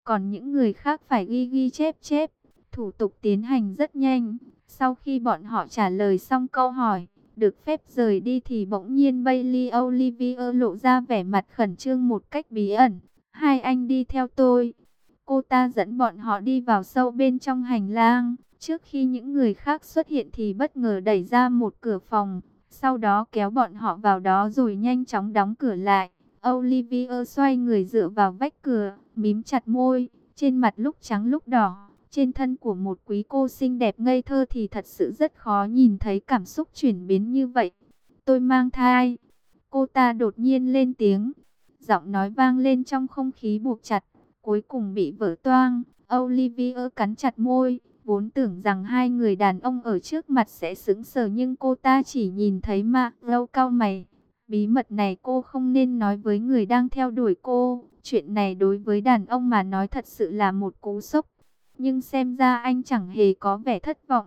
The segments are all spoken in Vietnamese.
còn những người khác phải ghi ghi chép chép. Thủ tục tiến hành rất nhanh. Sau khi bọn họ trả lời xong câu hỏi, được phép rời đi thì bỗng nhiên Bailey Olivier lộ ra vẻ mặt khẩn trương một cách bí ẩn. Hai anh đi theo tôi. Cô ta dẫn bọn họ đi vào sâu bên trong hành lang. Trước khi những người khác xuất hiện thì bất ngờ đẩy ra một cửa phòng. Sau đó kéo bọn họ vào đó rồi nhanh chóng đóng cửa lại. Olivier xoay người dựa vào vách cửa, mím chặt môi, trên mặt lúc trắng lúc đỏ. Trên thân của một quý cô xinh đẹp ngây thơ thì thật sự rất khó nhìn thấy cảm xúc chuyển biến như vậy. Tôi mang thai. Cô ta đột nhiên lên tiếng. Giọng nói vang lên trong không khí buộc chặt, cuối cùng bị vỡ toang. Olivier cắn chặt môi, vốn tưởng rằng hai người đàn ông ở trước mặt sẽ sững sờ nhưng cô ta chỉ nhìn thấy Lâu cau mày. Bí mật này cô không nên nói với người đang theo đuổi cô. Chuyện này đối với đàn ông mà nói thật sự là một cú sốc. Nhưng xem ra anh chẳng hề có vẻ thất vọng.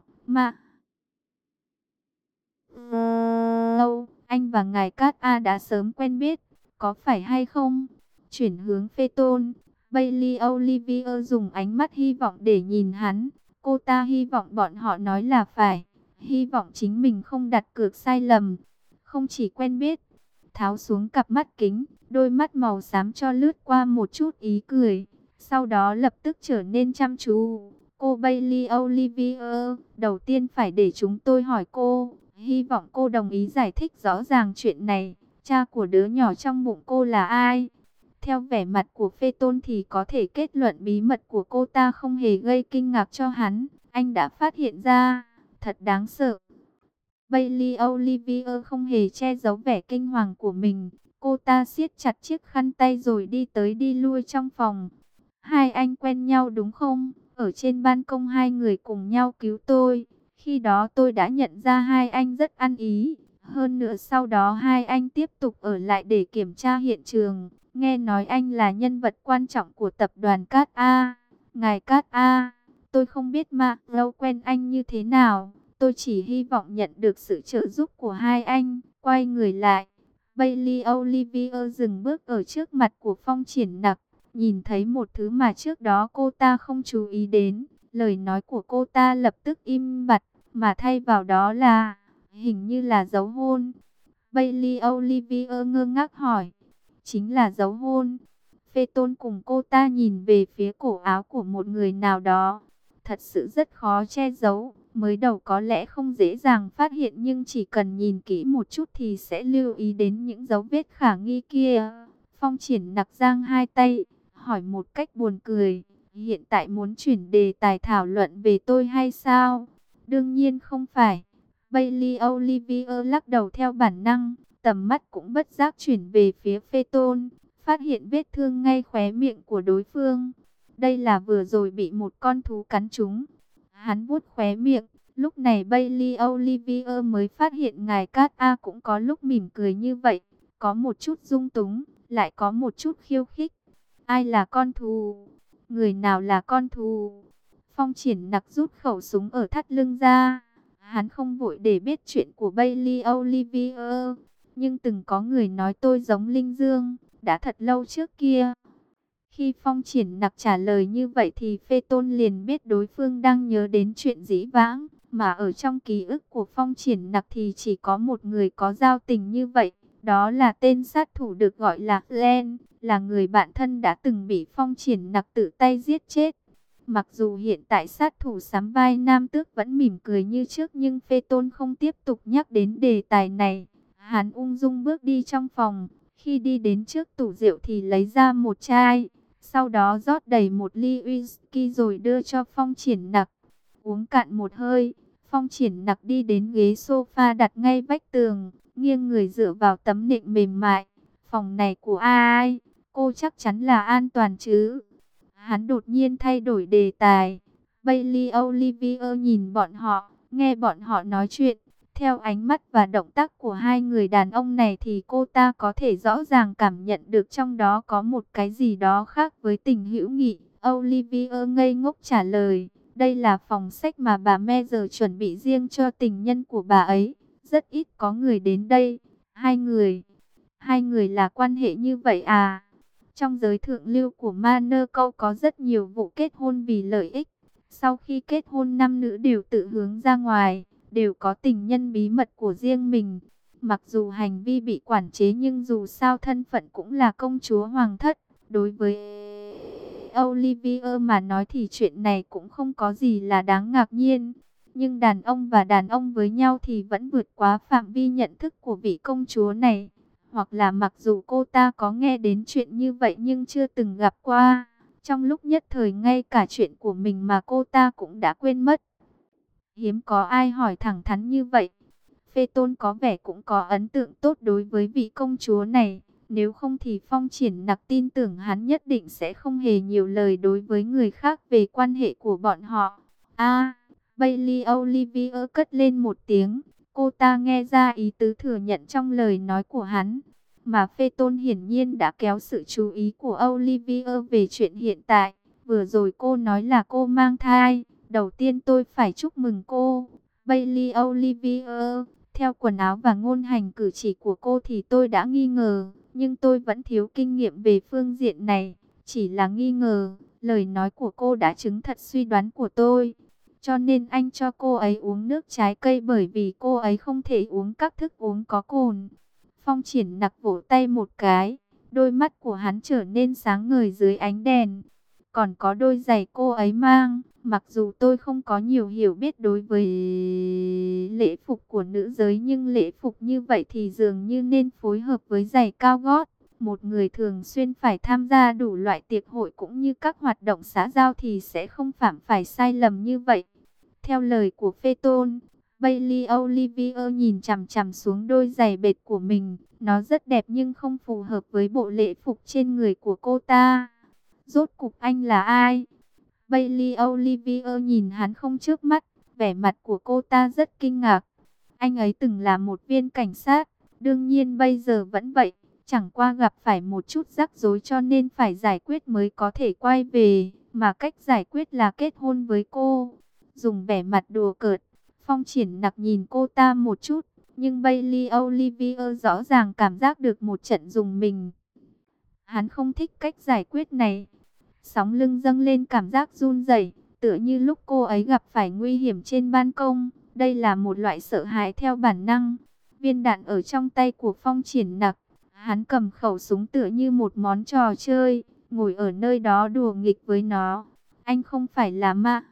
Anh và ngài Cát A đã sớm quen biết, có phải hay không? Chuyển hướng Phê Tôn, Bailey Olivier dùng ánh mắt hy vọng để nhìn hắn. Cô ta hy vọng bọn họ nói là phải, hy vọng chính mình không đặt cược sai lầm. Không chỉ quen biết, tháo xuống cặp mắt kính, đôi mắt màu xám cho lướt qua một chút ý cười, sau đó lập tức trở nên chăm chú. Cô Bailey Olivier, đầu tiên phải để chúng tôi hỏi cô, hy vọng cô đồng ý giải thích rõ ràng chuyện này. Cha của đứa nhỏ trong bụng cô là ai? Theo vẻ mặt của Phê Tôn thì có thể kết luận bí mật của cô ta không hề gây kinh ngạc cho hắn. Anh đã phát hiện ra, thật đáng sợ. Bailey Olivier không hề che giấu vẻ kinh hoàng của mình. Cô ta siết chặt chiếc khăn tay rồi đi tới đi lui trong phòng. Hai anh quen nhau đúng không? Ở trên ban công hai người cùng nhau cứu tôi. Khi đó tôi đã nhận ra hai anh rất ăn ý. Hơn nữa sau đó hai anh tiếp tục ở lại để kiểm tra hiện trường. Nghe nói anh là nhân vật quan trọng của tập đoàn Cát A. Ngài Cát A, tôi không biết Lâu quen anh như thế nào. Tôi chỉ hy vọng nhận được sự trợ giúp của hai anh. Quay người lại, Bailey Olivier dừng bước ở trước mặt của Phong Triển Nặc. Nhìn thấy một thứ mà trước đó cô ta không chú ý đến. Lời nói của cô ta lập tức im bặt, mà thay vào đó là, hình như là dấu hôn. Bailey Olivier ngơ ngác hỏi, chính là dấu hôn? Phê Tôn cùng cô ta nhìn về phía cổ áo của một người nào đó. Thật sự rất khó che giấu. Mới đầu có lẽ không dễ dàng phát hiện nhưng chỉ cần nhìn kỹ một chút thì sẽ lưu ý đến những dấu vết khả nghi kia. Phong Triển Nặc giang hai tay, hỏi một cách buồn cười, hiện tại muốn chuyển đề tài thảo luận về tôi hay sao? Đương nhiên không phải. Bailey Olivier lắc đầu theo bản năng, tầm mắt cũng bất giác chuyển về phía Phê Tôn, phát hiện vết thương ngay khóe miệng của đối phương. Đây là vừa rồi bị một con thú cắn trúng. Hắn vuốt khóe miệng, lúc này Bailey Olivier mới phát hiện ngài Cát A cũng có lúc mỉm cười như vậy, có một chút dung túng, lại có một chút khiêu khích. Ai là con thú? Người nào là con thú? Phong Triển Nặc rút khẩu súng ở thắt lưng ra. Hắn không vội để biết chuyện của Bailey Olivier, nhưng từng có người nói tôi giống Linh Dương, đã thật lâu trước kia. Khi Phong Triển Nặc trả lời như vậy thì Phê Tôn liền biết đối phương đang nhớ đến chuyện dĩ vãng, mà ở trong ký ức của Phong Triển Nặc thì chỉ có một người có giao tình như vậy, đó là tên sát thủ được gọi là Glenn, là người bạn thân đã từng bị Phong Triển Nặc tự tay giết chết. Mặc dù hiện tại sát thủ sắm vai nam tước vẫn mỉm cười như trước nhưng Phê Tôn không tiếp tục nhắc đến đề tài này. Hắn ung dung bước đi trong phòng, khi đi đến trước tủ rượu thì lấy ra một chai. Sau đó rót đầy một ly whisky rồi đưa cho Phong Triển Nặc. Uống cạn một hơi, Phong Triển Nặc đi đến ghế sofa đặt ngay vách tường, nghiêng người dựa vào tấm nệm mềm mại. Phòng này của ai? Cô chắc chắn là an toàn chứ? Hắn đột nhiên thay đổi đề tài. Bailey Olivier nhìn bọn họ, nghe bọn họ nói chuyện. Theo ánh mắt và động tác của hai người đàn ông này thì cô ta có thể rõ ràng cảm nhận được trong đó có một cái gì đó khác với tình hữu nghị. Olivier ngây ngốc trả lời, đây là phòng sách mà bà me giờ chuẩn bị riêng cho tình nhân của bà ấy. Rất ít có người đến đây. Hai người là quan hệ như vậy à? Trong giới thượng lưu của Monaco có rất nhiều vụ kết hôn vì lợi ích. Sau khi kết hôn nam nữ đều tự hướng ra ngoài, đều có tình nhân bí mật của riêng mình. Mặc dù hành vi bị quản chế nhưng dù sao thân phận cũng là công chúa hoàng thất. Đối với Olivier mà nói thì chuyện này cũng không có gì là đáng ngạc nhiên. Nhưng đàn ông và đàn ông với nhau thì vẫn vượt quá phạm vi nhận thức của vị công chúa này. Hoặc là mặc dù cô ta có nghe đến chuyện như vậy nhưng chưa từng gặp qua. Trong lúc nhất thời ngay cả chuyện của mình mà cô ta cũng đã quên mất. Hiếm có ai hỏi thẳng thắn như vậy. Phê Tôn có vẻ cũng có ấn tượng tốt đối với vị công chúa này. Nếu không thì Phong Triển Nặc tin tưởng hắn nhất định sẽ không hề nhiều lời đối với người khác về quan hệ của bọn họ. Bailey Olivier cất lên một tiếng. Cô ta nghe ra ý tứ thừa nhận trong lời nói của hắn. Mà Phê Tôn hiển nhiên đã kéo sự chú ý của Olivier về chuyện hiện tại. Vừa rồi cô nói là cô mang thai. Đầu tiên tôi phải chúc mừng cô, Bailey Olivier. Theo quần áo và ngôn hành cử chỉ của cô thì tôi đã nghi ngờ. Nhưng tôi vẫn thiếu kinh nghiệm về phương diện này. Chỉ là nghi ngờ, lời nói của cô đã chứng thật suy đoán của tôi. Cho nên anh cho cô ấy uống nước trái cây bởi vì cô ấy không thể uống các thức uống có cồn. Phong Triển Nặc vỗ tay một cái, đôi mắt của hắn trở nên sáng ngời dưới ánh đèn. Còn có đôi giày cô ấy mang, mặc dù tôi không có nhiều hiểu biết đối với lễ phục của nữ giới nhưng lễ phục như vậy thì dường như nên phối hợp với giày cao gót. Một người thường xuyên phải tham gia đủ loại tiệc hội cũng như các hoạt động xã giao thì sẽ không phạm phải sai lầm như vậy. Theo lời của Phê Tôn, Bailey Olivier nhìn chằm chằm xuống đôi giày bệt của mình. Nó rất đẹp nhưng không phù hợp với bộ lễ phục trên người của cô ta. Rốt cục anh là ai? Bailey Olivier nhìn hắn không chớp mắt. Vẻ mặt của cô ta rất kinh ngạc. Anh ấy từng là một viên cảnh sát. Đương nhiên bây giờ vẫn vậy. Chẳng qua gặp phải một chút rắc rối cho nên phải giải quyết mới có thể quay về. Mà cách giải quyết là kết hôn với cô. Dùng vẻ mặt đùa cợt, Phong Triển Nặc nhìn cô ta một chút, nhưng Bailey Olivier rõ ràng cảm giác được một trận rùng mình. Hắn không thích cách giải quyết này. Sóng lưng dâng lên cảm giác run rẩy, tựa như lúc cô ấy gặp phải nguy hiểm trên ban công. Đây là một loại sợ hãi theo bản năng. Viên đạn ở trong tay của Phong Triển Nặc, hắn cầm khẩu súng tựa như một món trò chơi, ngồi ở nơi đó đùa nghịch với nó. Anh không phải là ma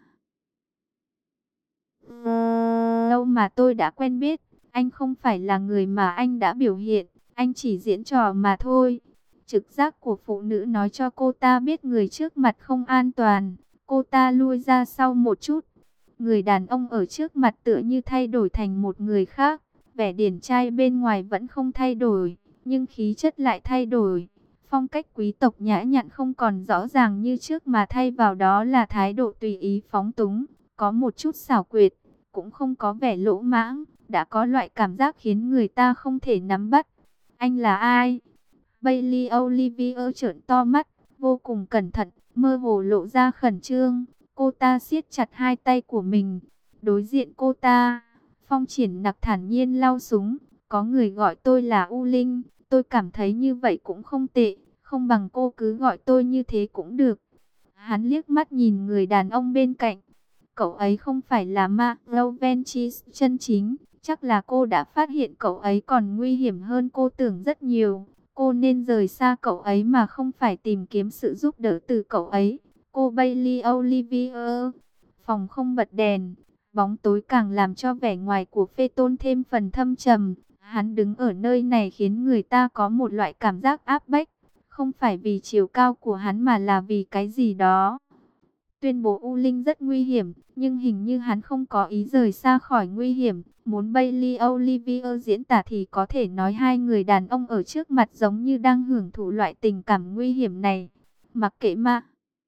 đâu mà tôi đã quen biết, anh không phải là người mà anh đã biểu hiện, anh chỉ diễn trò mà thôi. Trực giác của phụ nữ nói cho cô ta biết người trước mặt không an toàn, cô ta lui ra sau một chút. Người đàn ông ở trước mặt tựa như thay đổi thành một người khác, vẻ điển trai bên ngoài vẫn không thay đổi, nhưng khí chất lại thay đổi. Phong cách quý tộc nhã nhặn không còn rõ ràng như trước mà thay vào đó là thái độ tùy ý phóng túng, có một chút xảo quyệt, cũng không có vẻ lỗ mãng, đã có loại cảm giác khiến người ta không thể nắm bắt. Anh là ai? Bailey Olivier trợn to mắt, vô cùng cẩn thận, mơ hồ lộ ra khẩn trương. Cô ta siết chặt hai tay của mình. Đối diện cô ta, Phong Triển Nặc thản nhiên lau súng. Có người gọi tôi là U Linh, tôi cảm thấy như vậy cũng không tệ, không bằng cô cứ gọi tôi như thế cũng được. Hắn liếc mắt nhìn người đàn ông bên cạnh. Cậu ấy không phải là Ma Lovenchis chân chính, chắc là cô đã phát hiện cậu ấy còn nguy hiểm hơn cô tưởng rất nhiều. Cô nên rời xa cậu ấy mà không phải tìm kiếm sự giúp đỡ từ cậu ấy. Cô Bailey Olivier. Phòng không bật đèn, bóng tối càng làm cho vẻ ngoài của Phê Tôn thêm phần thâm trầm. Hắn đứng ở nơi này khiến người ta có một loại cảm giác áp bách, không phải vì chiều cao của hắn mà là vì cái gì đó. Tuyên bố U Linh rất nguy hiểm, nhưng hình như hắn không có ý rời xa khỏi nguy hiểm. Muốn Bailey Olivier diễn tả thì có thể nói hai người đàn ông ở trước mặt giống như đang hưởng thụ loại tình cảm nguy hiểm này. Mặc kệ mà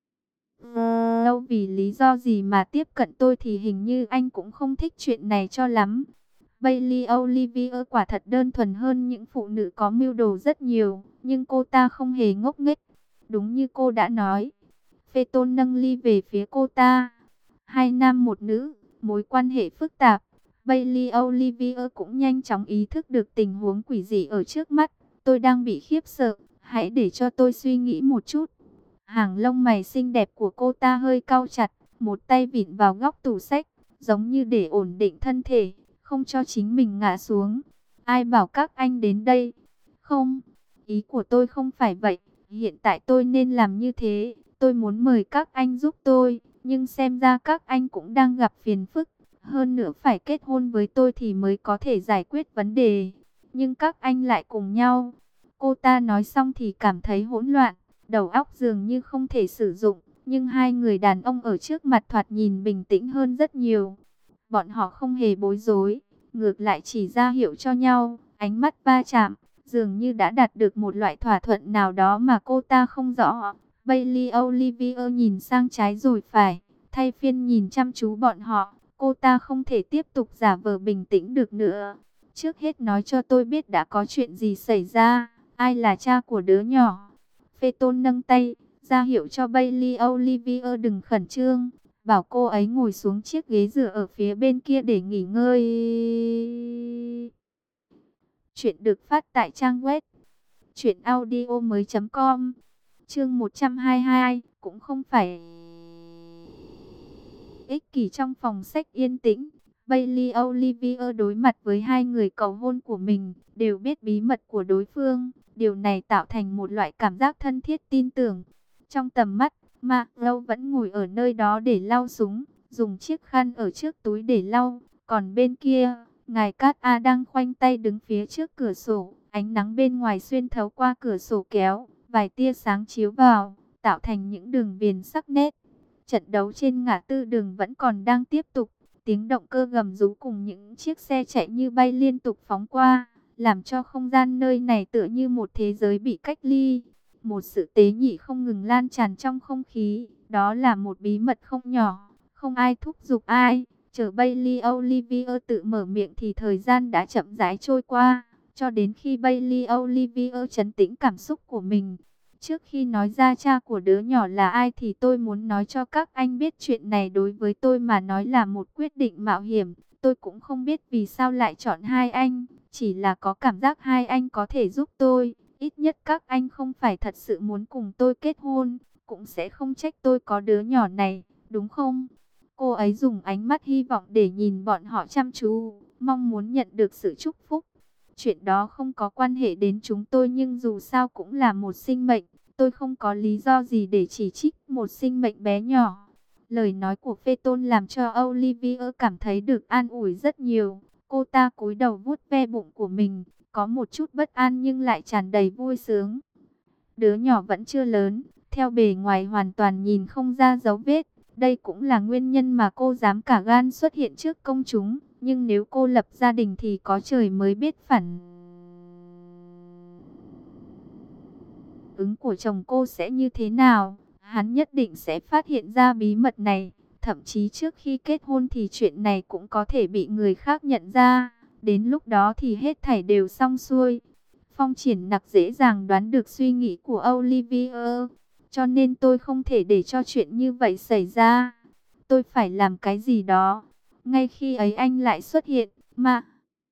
đâu vì lý do gì mà tiếp cận tôi thì hình như anh cũng không thích chuyện này cho lắm. Bailey Olivier quả thật đơn thuần hơn những phụ nữ có mưu đồ rất nhiều, nhưng cô ta không hề ngốc nghếch. Đúng như cô đã nói. Phê Tôn nâng ly về phía cô ta. Hai nam một nữ, mối quan hệ phức tạp. Bailey Olivier cũng nhanh chóng ý thức được tình huống quỷ dị ở trước mắt. Tôi đang bị khiếp sợ. hãy để cho tôi suy nghĩ một chút. Hàng lông mày xinh đẹp của cô ta hơi cau chặt, một tay vịn vào góc tủ sách, giống như để ổn định thân thể, không cho chính mình ngã xuống. Ai bảo các anh đến đây? Không, ý của tôi không phải vậy. Hiện tại tôi nên làm như thế. Tôi muốn mời các anh giúp tôi, nhưng xem ra các anh cũng đang gặp phiền phức. Hơn nữa phải kết hôn với tôi thì mới có thể giải quyết vấn đề. Nhưng các anh lại cùng nhau. Cô ta nói xong thì cảm thấy hỗn loạn, đầu óc dường như không thể sử dụng. Nhưng hai người đàn ông ở trước mặt thoạt nhìn bình tĩnh hơn rất nhiều. Bọn họ không hề bối rối, ngược lại chỉ ra hiệu cho nhau, ánh mắt va chạm, dường như đã đạt được một loại thỏa thuận nào đó mà cô ta không rõ. Bailey Olivier nhìn sang trái rồi phải, thay phiên nhìn chăm chú bọn họ. Cô ta không thể tiếp tục giả vờ bình tĩnh được nữa. Trước hết nói cho tôi biết đã có chuyện gì xảy ra, ai là cha của đứa nhỏ. Phaeton nâng tay, ra hiệu cho Bailey Olivier đừng khẩn trương, bảo cô ấy ngồi xuống chiếc ghế dựa ở phía bên kia để nghỉ ngơi. Chuyện được phát tại trang web truyệnaudiomoi.com. Chương 122, cũng không phải ích kỷ. Trong phòng sách yên tĩnh, Bailey Olivier đối mặt với hai người cầu hôn của mình, đều biết bí mật của đối phương. Điều này tạo thành một loại cảm giác thân thiết tin tưởng. Trong tầm mắt, Mark Lâu vẫn ngồi ở nơi đó để lau súng, dùng chiếc khăn ở trước túi để lau. Còn bên kia, ngài Cát A đang khoanh tay đứng phía trước cửa sổ. Ánh nắng bên ngoài xuyên thấu qua cửa sổ kéo, vài tia sáng chiếu vào, tạo thành những đường viền sắc nét. Trận đấu trên ngã tư đường vẫn còn đang tiếp tục. Tiếng động cơ gầm rú cùng những chiếc xe chạy như bay liên tục phóng qua, làm cho không gian nơi này tựa như một thế giới bị cách ly. Một sự tế nhị không ngừng lan tràn trong không khí. Đó là một bí mật không nhỏ. Không ai thúc giục ai. Chờ Bailey Olivier tự mở miệng thì thời gian đã chậm rãi trôi qua. Cho đến khi Bailey Olivier trấn tĩnh cảm xúc của mình. Trước khi nói ra cha của đứa nhỏ là ai thì tôi muốn nói cho các anh biết chuyện này đối với tôi mà nói là một quyết định mạo hiểm. Tôi cũng không biết vì sao lại chọn hai anh. Chỉ là có cảm giác hai anh có thể giúp tôi. Ít nhất các anh không phải thật sự muốn cùng tôi kết hôn. Cũng sẽ không trách tôi có đứa nhỏ này, đúng không? Cô ấy dùng ánh mắt hy vọng để nhìn bọn họ chăm chú, mong muốn nhận được sự chúc phúc. Chuyện đó không có quan hệ đến chúng tôi nhưng dù sao cũng là một sinh mệnh. Tôi không có lý do gì để chỉ trích một sinh mệnh bé nhỏ. Lời nói của Phaeton làm cho Olivier cảm thấy được an ủi rất nhiều. Cô ta cúi đầu vuốt ve bụng của mình, có một chút bất an nhưng lại tràn đầy vui sướng. Đứa nhỏ vẫn chưa lớn, theo bề ngoài hoàn toàn nhìn không ra dấu vết. Đây cũng là nguyên nhân mà cô dám cả gan xuất hiện trước công chúng. Nhưng nếu cô lập gia đình thì có trời mới biết phản ứng của chồng cô sẽ như thế nào. Hắn nhất định sẽ phát hiện ra bí mật này. Thậm chí trước khi kết hôn thì chuyện này cũng có thể bị người khác nhận ra. Đến lúc đó thì hết thảy đều xong xuôi. Phong Triển Nặc dễ dàng đoán được suy nghĩ của Olivier. Cho nên tôi không thể để cho chuyện như vậy xảy ra. Tôi phải làm cái gì đó. Ngay khi ấy anh lại xuất hiện. Mà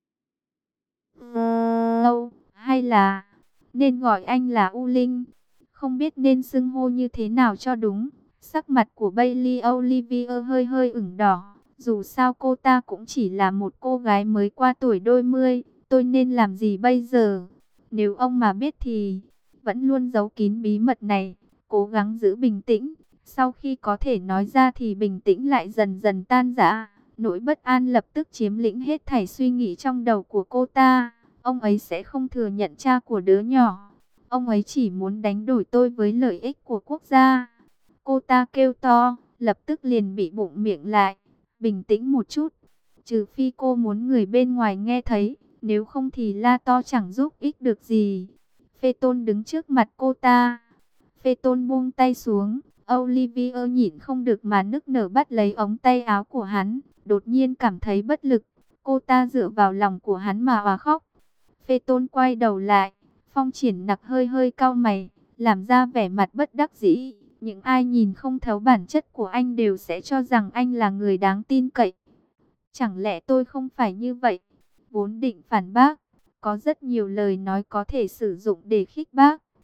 hay là nên gọi anh là U Linh. Không biết nên xưng hô như thế nào cho đúng. Sắc mặt của Bailey Olivier hơi hơi ửng đỏ. Dù sao cô ta cũng chỉ là một cô gái mới qua tuổi đôi mươi. Tôi nên làm gì bây giờ? Nếu ông mà biết thì vẫn luôn giấu kín bí mật này. Cố gắng giữ bình tĩnh. Sau khi có thể nói ra thì bình tĩnh lại dần dần tan rã. Nỗi bất an lập tức chiếm lĩnh hết thảy suy nghĩ trong đầu của cô ta. Ông ấy sẽ không thừa nhận cha của đứa nhỏ. Ông ấy chỉ muốn đánh đổi tôi với lợi ích của quốc gia. Cô ta kêu to, lập tức liền bị bụng miệng lại. Bình tĩnh một chút. Trừ phi cô muốn người bên ngoài nghe thấy. Nếu không thì la to chẳng giúp ích được gì. Phaeton đứng trước mặt cô ta. Phaeton buông tay xuống. Olivier nhịn không được mà nức nở bắt lấy ống tay áo của hắn. Đột nhiên cảm thấy bất lực. Cô ta dựa vào lòng của hắn mà òa khóc. Phaeton quay đầu lại. Phong Triển Nặc hơi hơi cau mày, làm ra vẻ mặt bất đắc dĩ. Những ai nhìn không thấu bản chất của anh đều sẽ cho rằng anh là người đáng tin cậy. Chẳng lẽ tôi không phải như vậy? Vốn định phản bác. Có rất nhiều lời nói có thể sử dụng để khích bác.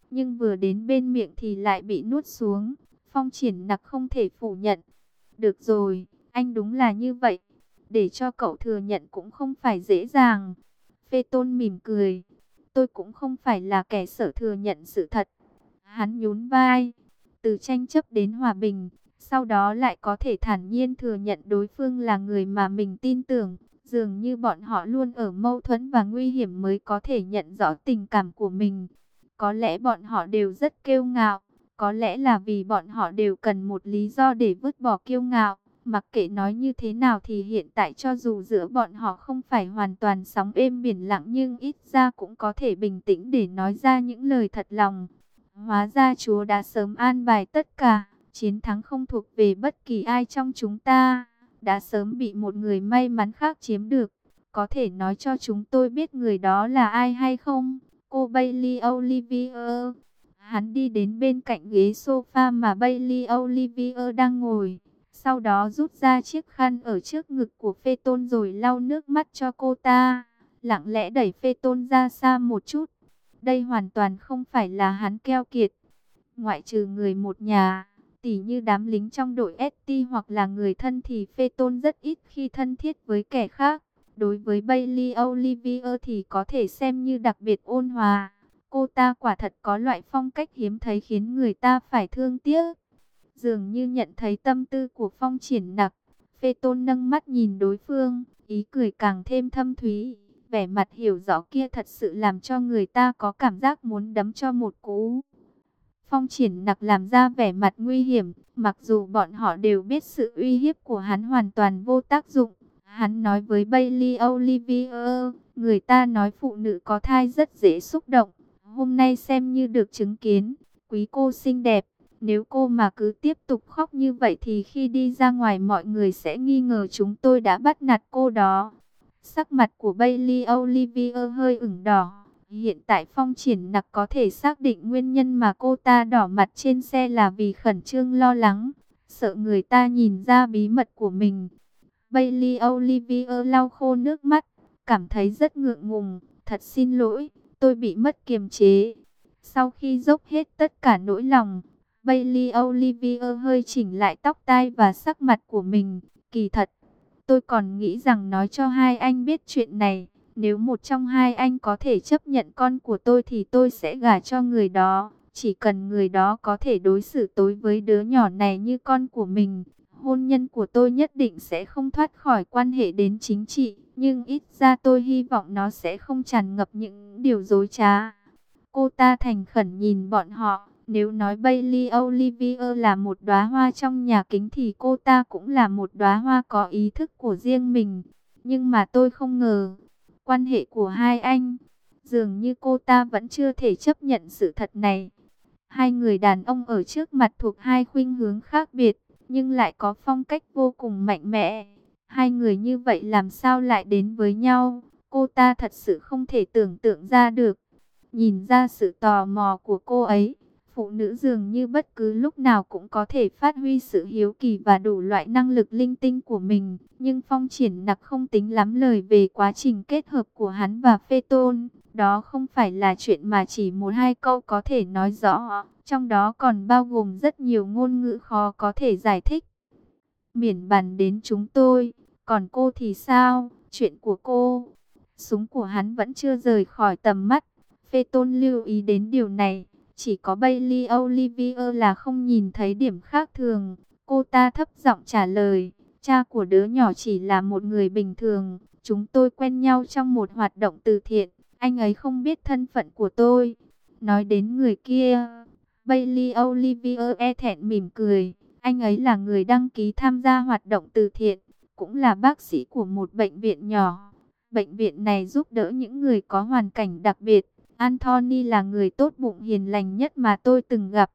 nhưng vừa đến bên miệng thì lại bị nuốt xuống. Phong Triển Nặc không thể phủ nhận. Được rồi, anh đúng là như vậy. Để cho cậu thừa nhận cũng không phải dễ dàng. Phê Tôn mỉm cười. Tôi cũng không phải là kẻ sợ thừa nhận sự thật. Hắn nhún vai. Từ tranh chấp đến hòa bình, sau đó lại có thể thản nhiên thừa nhận đối phương là người mà mình tin tưởng. Dường như bọn họ luôn ở mâu thuẫn và nguy hiểm mới có thể nhận rõ tình cảm của mình. Có lẽ bọn họ đều rất kiêu ngạo. Có lẽ là vì bọn họ đều cần một lý do để vứt bỏ kiêu ngạo. Mặc kệ nói như thế nào thì hiện tại cho dù giữa bọn họ không phải hoàn toàn sóng êm biển lặng, nhưng ít ra cũng có thể bình tĩnh để nói ra những lời thật lòng. Hóa ra Chúa đã sớm an bài tất cả, chiến thắng không thuộc về bất kỳ ai trong chúng ta, đã sớm bị một người may mắn khác chiếm được. Có thể nói cho chúng tôi biết người đó là ai hay không? Cô Bailey Olivier. Hắn đi đến bên cạnh ghế sofa mà Bailey Olivier đang ngồi. Sau đó rút ra chiếc khăn ở trước ngực của Phê Tôn rồi lau nước mắt cho cô ta. Lặng lẽ đẩy Phê Tôn ra xa một chút. Đây hoàn toàn không phải là hắn keo kiệt. Ngoại trừ người một nhà, tỉ như đám lính trong đội ST hoặc là người thân thì Phê Tôn rất ít khi thân thiết với kẻ khác. Đối với Bailey Olivier thì có thể xem như đặc biệt ôn hòa. Cô ta quả thật có loại phong cách hiếm thấy khiến người ta phải thương tiếc. Dường như nhận thấy tâm tư của Phong Triển Nặc, Phê Tôn nâng mắt nhìn đối phương, ý cười càng thêm thâm thúy. Vẻ mặt hiểu rõ kia thật sự làm cho người ta có cảm giác muốn đấm cho một cú. Phong Triển Nặc làm ra vẻ mặt nguy hiểm, mặc dù bọn họ đều biết sự uy hiếp của hắn hoàn toàn vô tác dụng. Hắn nói với Bailey Olivier, người ta nói phụ nữ có thai rất dễ xúc động. Hôm nay xem như được chứng kiến, quý cô xinh đẹp. Nếu cô mà cứ tiếp tục khóc như vậy thì khi đi ra ngoài mọi người sẽ nghi ngờ chúng tôi đã bắt nạt cô đó. Sắc mặt của Bailey Olivier hơi ửng đỏ. Hiện tại Phong Triển Nặc có thể xác định nguyên nhân mà cô ta đỏ mặt trên xe là vì khẩn trương lo lắng, sợ người ta nhìn ra bí mật của mình. Bailey Olivier lau khô nước mắt, cảm thấy rất ngượng ngùng. Thật xin lỗi, tôi bị mất kiềm chế. Sau khi dốc hết tất cả nỗi lòng, Bailey Olivier hơi chỉnh lại tóc tai và sắc mặt của mình. Kỳ thật, tôi còn nghĩ rằng nói cho hai anh biết chuyện này. Nếu một trong hai anh có thể chấp nhận con của tôi thì tôi sẽ gả cho người đó. Chỉ cần người đó có thể đối xử tối với đứa nhỏ này như con của mình, hôn nhân của tôi nhất định sẽ không thoát khỏi quan hệ đến chính trị. Nhưng ít ra tôi hy vọng nó sẽ không tràn ngập những điều dối trá. Cô ta thành khẩn nhìn bọn họ. Nếu nói Bailey Olivier là một đóa hoa trong nhà kính thì cô ta cũng là một đóa hoa có ý thức của riêng mình. Nhưng mà tôi không ngờ, quan hệ của hai anh, dường như cô ta vẫn chưa thể chấp nhận sự thật này. Hai người đàn ông ở trước mặt thuộc hai khuynh hướng khác biệt, nhưng lại có phong cách vô cùng mạnh mẽ. Hai người như vậy làm sao lại đến với nhau? Cô ta thật sự không thể tưởng tượng ra được. Nhìn ra sự tò mò của cô ấy, phụ nữ dường như bất cứ lúc nào cũng có thể phát huy sự hiếu kỳ và đủ loại năng lực linh tinh của mình. Nhưng Phong Triển Nặc không tính lắm lời về quá trình kết hợp của hắn và Phê Tôn. Đó không phải là chuyện mà chỉ một hai câu có thể nói rõ. Trong đó còn bao gồm rất nhiều ngôn ngữ khó có thể giải thích. Miễn bàn đến chúng tôi, còn cô thì sao? Chuyện của cô. Súng của hắn vẫn chưa rời khỏi tầm mắt. Phê Tôn lưu ý đến điều này. Chỉ có Bailey Olivier là không nhìn thấy điểm khác thường. Cô ta thấp giọng trả lời, cha của đứa nhỏ chỉ là một người bình thường. Chúng tôi quen nhau trong một hoạt động từ thiện. Anh ấy không biết thân phận của tôi. Nói đến người kia, Bailey Olivier e thẹn mỉm cười. Anh ấy là người đăng ký tham gia hoạt động từ thiện, cũng là bác sĩ của một bệnh viện nhỏ. Bệnh viện này giúp đỡ những người có hoàn cảnh đặc biệt. Anthony là người tốt bụng hiền lành nhất mà tôi từng gặp.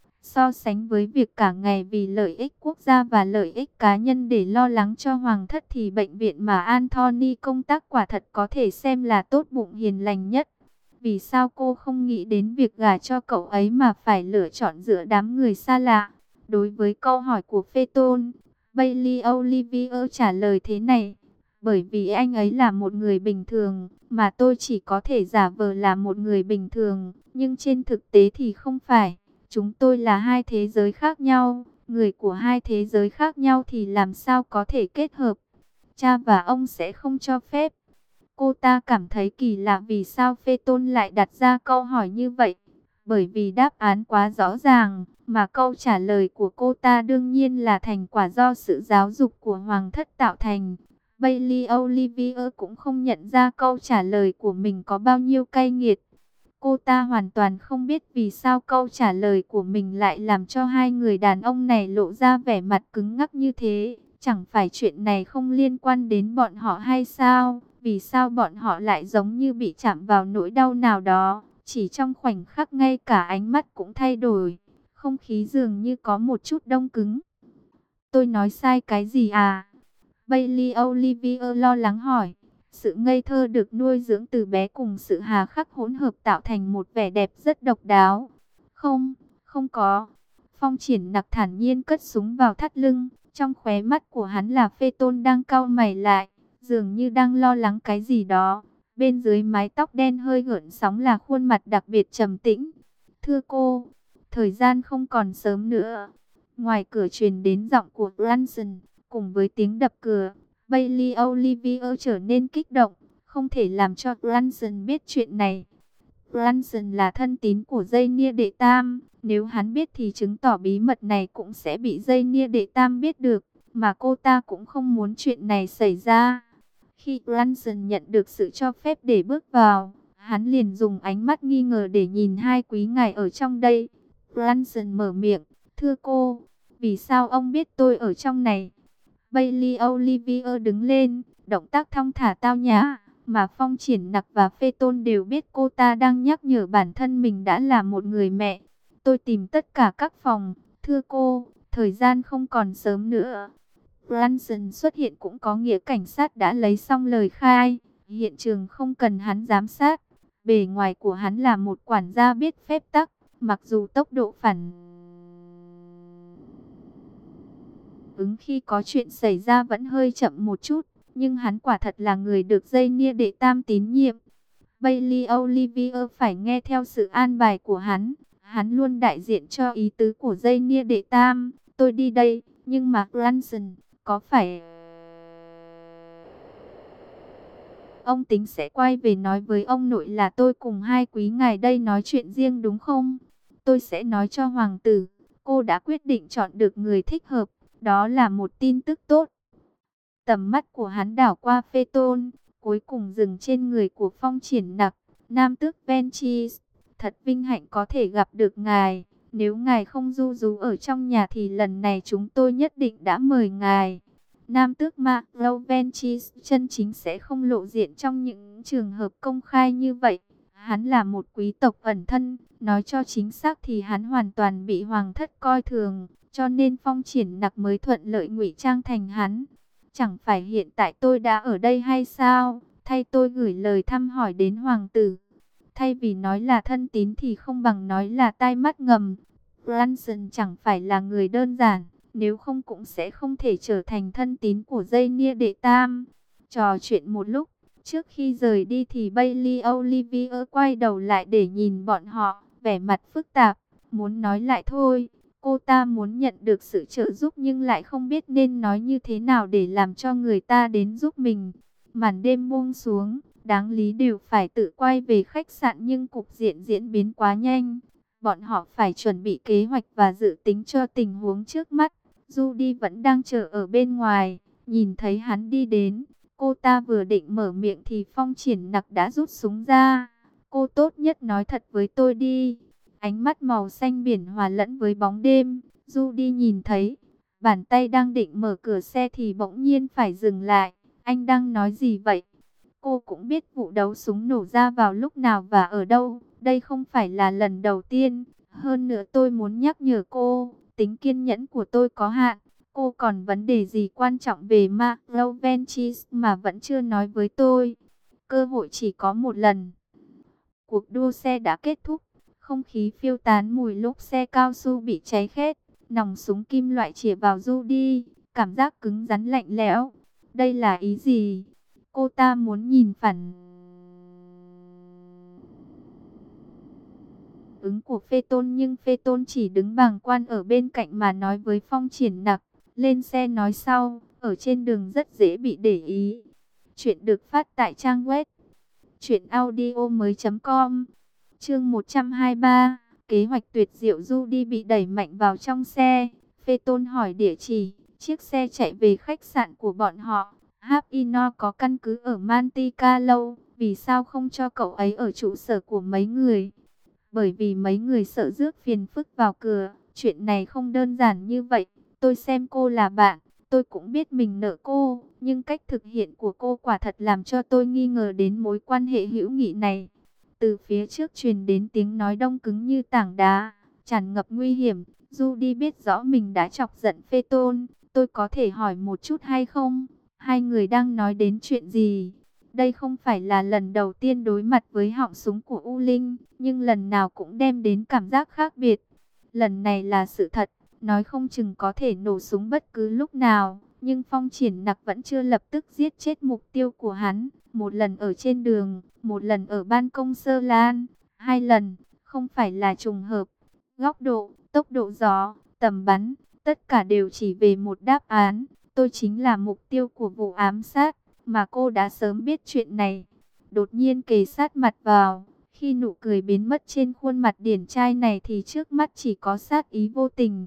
So sánh với việc cả ngày vì lợi ích quốc gia và lợi ích cá nhân để lo lắng cho hoàng thất thì bệnh viện mà Anthony công tác quả thật có thể xem là tốt bụng hiền lành nhất. Vì sao cô không nghĩ đến việc gả cho cậu ấy mà phải lựa chọn giữa đám người xa lạ? Đối với câu hỏi của Phê Tôn, Bailey Olivier trả lời thế này. Bởi vì anh ấy là một người bình thường, mà tôi chỉ có thể giả vờ là một người bình thường, nhưng trên thực tế thì không phải. Chúng tôi là hai thế giới khác nhau, người của hai thế giới khác nhau thì làm sao có thể kết hợp. Cha và ông sẽ không cho phép. Cô ta cảm thấy kỳ lạ vì sao Phê Tôn lại đặt ra câu hỏi như vậy. Bởi vì đáp án quá rõ ràng, mà câu trả lời của cô ta đương nhiên là thành quả do sự giáo dục của Hoàng thất tạo thành. Bailey Olivier cũng không nhận ra câu trả lời của mình có bao nhiêu cay nghiệt. Cô ta hoàn toàn không biết vì sao câu trả lời của mình lại làm cho hai người đàn ông này lộ ra vẻ mặt cứng ngắc như thế. Chẳng phải chuyện này không liên quan đến bọn họ hay sao? Vì sao bọn họ lại giống như bị chạm vào nỗi đau nào đó? Chỉ trong khoảnh khắc ngay cả ánh mắt cũng thay đổi. Không khí dường như có một chút đông cứng. Tôi nói sai cái gì à? Bailey Olivier lo lắng hỏi. Sự ngây thơ được nuôi dưỡng từ bé cùng sự hà khắc hỗn hợp tạo thành một vẻ đẹp rất độc đáo. Không, không có. Phong Triển Nặc thản nhiên cất súng vào thắt lưng. Trong khóe mắt của hắn là Phê Tôn đang cau mày lại, dường như đang lo lắng cái gì đó. Bên dưới mái tóc đen hơi gợn sóng là khuôn mặt đặc biệt trầm tĩnh. Thưa cô, thời gian không còn sớm nữa. Ngoài cửa truyền đến giọng của Branson, cùng với tiếng đập cửa. Bailey Olivier trở nên kích động, không thể làm cho Branson biết chuyện này. Branson là thân tín của Dây Đệ Tam, nếu hắn biết thì chứng tỏ bí mật này cũng sẽ bị Dây Đệ Tam biết được, mà cô ta cũng không muốn chuyện này xảy ra. Khi Branson nhận được sự cho phép để bước vào, hắn liền dùng ánh mắt nghi ngờ để nhìn hai quý ngài ở trong đây. Branson mở miệng, thưa cô, vì sao ông biết tôi ở trong này? Bailey Olivier đứng lên, động tác thong thả tao nhã, mà Phong Triển Nặc và Phê Tôn đều biết cô ta đang nhắc nhở bản thân mình đã là một người mẹ. Tôi tìm tất cả các phòng, thưa cô, thời gian không còn sớm nữa. Branson xuất hiện cũng có nghĩa cảnh sát đã lấy xong lời khai, hiện trường không cần hắn giám sát. Bề ngoài của hắn là một quản gia biết phép tắc, mặc dù tốc độ phản ứng khi có chuyện xảy ra vẫn hơi chậm một chút, nhưng hắn quả thật là người được Dây Đệ Tam tín nhiệm. Bailey Olivier phải nghe theo sự an bài của hắn. Hắn luôn đại diện cho ý tứ của Dây Đệ Tam. Tôi đi đây, nhưng mà Branson, có phải ông tính sẽ quay về nói với ông nội là tôi cùng hai quý ngài đây nói chuyện riêng đúng không? Tôi sẽ nói cho hoàng tử, cô đã quyết định chọn được người thích hợp. Đó là một tin tức tốt. Tầm mắt của hắn đảo qua Phê Tôn, cuối cùng dừng trên người của Phong Triển Nặc. Nam tước Venchis, thật vinh hạnh có thể gặp được ngài. Nếu ngài không ru rú ở trong nhà thì lần này chúng tôi nhất định đã mời ngài. Nam tước Marlowe Venchis chân chính sẽ không lộ diện trong những trường hợp công khai như vậy. Hắn là một quý tộc ẩn thân, nói cho chính xác thì hắn hoàn toàn bị hoàng thất coi thường, cho nên Phong Triển Nặc mới thuận lợi ngụy trang thành hắn. Chẳng phải hiện tại tôi đã ở đây hay sao? Thay tôi gửi lời thăm hỏi đến hoàng tử. Thay vì nói là thân tín thì không bằng nói là tai mắt ngầm. Branson chẳng phải là người đơn giản, nếu không cũng sẽ không thể trở thành thân tín của Dây Đệ Tam. Trò chuyện một lúc, trước khi rời đi thì Bailey Olivier quay đầu lại để nhìn bọn họ, vẻ mặt phức tạp, muốn nói lại thôi. Cô ta muốn nhận được sự trợ giúp nhưng lại không biết nên nói như thế nào để làm cho người ta đến giúp mình. Màn đêm buông xuống, đáng lý đều phải tự quay về khách sạn nhưng cục diện diễn biến quá nhanh. Bọn họ phải chuẩn bị kế hoạch và dự tính cho tình huống trước mắt. Judy vẫn đang chờ ở bên ngoài, nhìn thấy hắn đi đến. Cô ta vừa định mở miệng thì Phong Triển Nặc đã rút súng ra. Cô tốt nhất nói thật với tôi đi. Ánh mắt màu xanh biển hòa lẫn với bóng đêm. Judy nhìn thấy, bàn tay đang định mở cửa xe thì bỗng nhiên phải dừng lại. Anh đang nói gì vậy? Cô cũng biết vụ đấu súng nổ ra vào lúc nào và ở đâu. Đây không phải là lần đầu tiên. Hơn nữa tôi muốn nhắc nhở cô, tính kiên nhẫn của tôi có hạn. Cô còn vấn đề gì quan trọng về Marlowe Venchis mà vẫn chưa nói với tôi? Cơ hội chỉ có một lần. Cuộc đua xe đã kết thúc. Không khí phiêu tán mùi lốp xe cao su bị cháy khét. Nòng súng kim loại chĩa vào Judy. Cảm giác cứng rắn lạnh lẽo. Đây là ý gì? Cô ta muốn nhìn phản ứng của Phê Tôn, nhưng Phê Tôn chỉ đứng bàng quan ở bên cạnh mà nói với Phong Triển Nặc, lên xe nói sau, ở trên đường rất dễ bị để ý. Chuyện được phát tại trang web truyệnaudiomoi.com. Chương 123, kế hoạch tuyệt diệu Judy bị đẩy mạnh vào trong xe. Phê Tôn hỏi địa chỉ, chiếc xe chạy về khách sạn của bọn họ. Hapino có căn cứ ở Monte Carlo, vì sao không cho cậu ấy ở trụ sở của mấy người? Bởi vì mấy người sợ rước phiền phức vào cửa. Chuyện này không đơn giản như vậy. Tôi xem cô là bạn, tôi cũng biết mình nợ cô, nhưng cách thực hiện của cô quả thật làm cho tôi nghi ngờ đến mối quan hệ hữu nghị này. Từ phía trước truyền đến tiếng nói đông cứng như tảng đá, tràn ngập nguy hiểm. Judy biết rõ mình đã chọc giận Phê Tôn. Tôi có thể hỏi một chút hay không? Hai người đang nói đến chuyện gì? Đây không phải là lần đầu tiên đối mặt với họng súng của U Linh, nhưng lần nào cũng đem đến cảm giác khác biệt. Lần này là sự thật, nói không chừng có thể nổ súng bất cứ lúc nào, nhưng Phong Triển Nặc vẫn chưa lập tức giết chết mục tiêu của hắn. Một lần ở trên đường, một lần ở ban công Sơ Lan, hai lần, không phải là trùng hợp. Góc độ, tốc độ gió, tầm bắn, tất cả đều chỉ về một đáp án. Tôi chính là mục tiêu của vụ ám sát, mà cô đã sớm biết chuyện này. Đột nhiên kề sát mặt vào, khi nụ cười biến mất trên khuôn mặt điển trai này thì trước mắt chỉ có sát ý vô tình.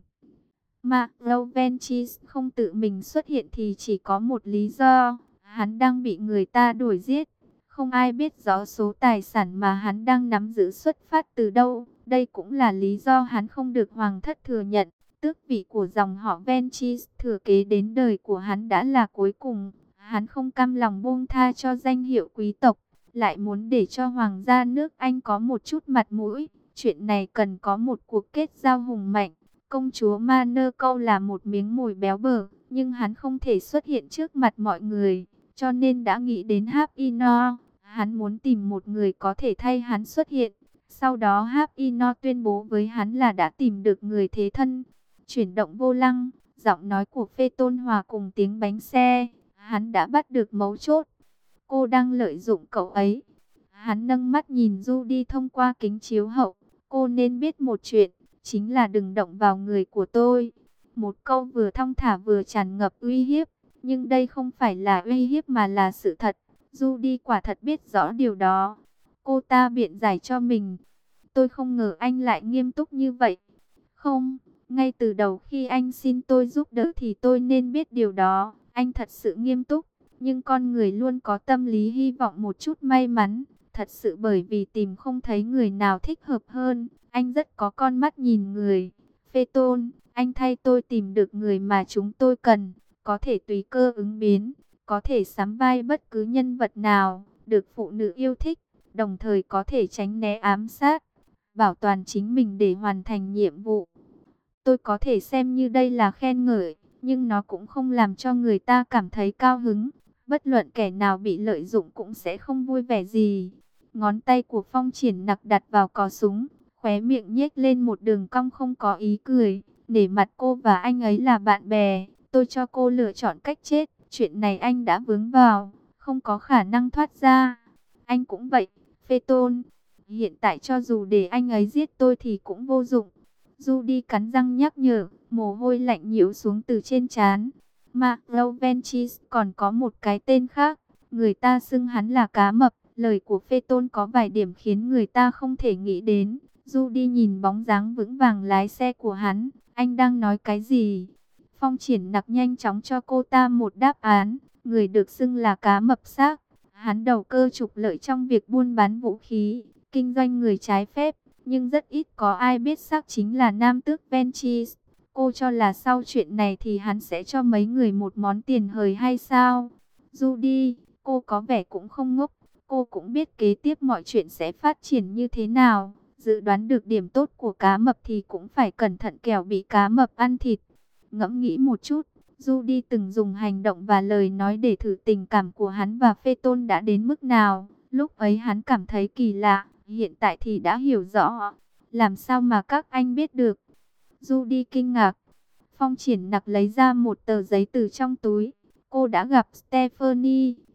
Mà Lovenchis không tự mình xuất hiện thì chỉ có một lý do, hắn đang bị người ta đuổi giết. Không ai biết rõ số tài sản mà hắn đang nắm giữ xuất phát từ đâu. Đây cũng là lý do hắn không được hoàng thất thừa nhận. Tước vị của dòng họ Venchis thừa kế đến đời của hắn đã là cuối cùng. Hắn không cam lòng buông tha cho danh hiệu quý tộc, lại muốn để cho hoàng gia nước Anh có một chút mặt mũi. Chuyện này cần có một cuộc kết giao hùng mạnh. Công chúa Monaco là một miếng mồi béo bở, nhưng hắn không thể xuất hiện trước mặt mọi người, cho nên đã nghĩ đến Hapino. Hắn muốn tìm một người có thể thay hắn xuất hiện. Sau đó Hapino tuyên bố với hắn là đã tìm được người thế thân. Chuyển động vô lăng, giọng nói của Phê Tôn hòa cùng tiếng bánh xe. Hắn đã bắt được mấu chốt. Cô đang lợi dụng cậu ấy. Hắn nâng mắt nhìn Judy thông qua kính chiếu hậu. Cô nên biết một chuyện, chính là đừng động vào người của tôi. Một câu vừa thong thả vừa tràn ngập uy hiếp. Nhưng đây không phải là uy hiếp mà là sự thật. Judy quả thật biết rõ điều đó. Cô ta biện giải cho mình. Tôi không ngờ anh lại nghiêm túc như vậy. Không, ngay từ đầu khi anh xin tôi giúp đỡ thì tôi nên biết điều đó. Anh thật sự nghiêm túc. Nhưng con người luôn có tâm lý hy vọng một chút may mắn. Thật sự bởi vì tìm không thấy người nào thích hợp hơn. Anh rất có con mắt nhìn người. Phê Tôn, anh thay tôi tìm được người mà chúng tôi cần. Có thể tùy cơ ứng biến. Có thể sắm vai bất cứ nhân vật nào. Được phụ nữ yêu thích. Đồng thời có thể tránh né ám sát. Bảo toàn chính mình để hoàn thành nhiệm vụ. Tôi có thể xem như đây là khen ngợi. Nhưng nó cũng không làm cho người ta cảm thấy cao hứng. Bất luận kẻ nào bị lợi dụng cũng sẽ không vui vẻ gì. Ngón tay của Phong Triển Nặc đặt vào cò súng, khóe miệng nhếch lên một đường cong không có ý cười. Nể mặt cô và anh ấy là bạn bè, tôi cho cô lựa chọn cách chết. Chuyện này anh đã vướng vào, không có khả năng thoát ra. Anh cũng vậy, Phê Tôn. Hiện tại cho dù để anh ấy giết tôi thì cũng vô dụng. Judy cắn răng nhắc nhở, mồ hôi lạnh nhiễu xuống từ trên trán. Mà Lovenchis còn có một cái tên khác, người ta xưng hắn là cá mập. Lời của Phê Tôn có vài điểm khiến người ta không thể nghĩ đến. Judy nhìn bóng dáng vững vàng lái xe của hắn. Anh đang nói cái gì? Phong Triển Nặc nhanh chóng cho cô ta một đáp án. Người được xưng là cá mập xác. Hắn đầu cơ trục lợi trong việc buôn bán vũ khí, kinh doanh người trái phép. Nhưng rất ít có ai biết xác chính là nam tước Venchis. Cô cho là sau chuyện này thì hắn sẽ cho mấy người một món tiền hời hay sao? Judy, cô có vẻ cũng không ngốc. Cô cũng biết kế tiếp mọi chuyện sẽ phát triển như thế nào. Dự đoán được điểm tốt của cá mập thì cũng phải cẩn thận kẻo bị cá mập ăn thịt. Ngẫm nghĩ một chút, Judy từng dùng hành động và lời nói để thử tình cảm của hắn và Phê Tôn đã đến mức nào. Lúc ấy hắn cảm thấy kỳ lạ, hiện tại thì đã hiểu rõ. Làm sao mà các anh biết được? Judy kinh ngạc. Phong Triển Nặc lấy ra một tờ giấy từ trong túi. Cô đã gặp Stephanie.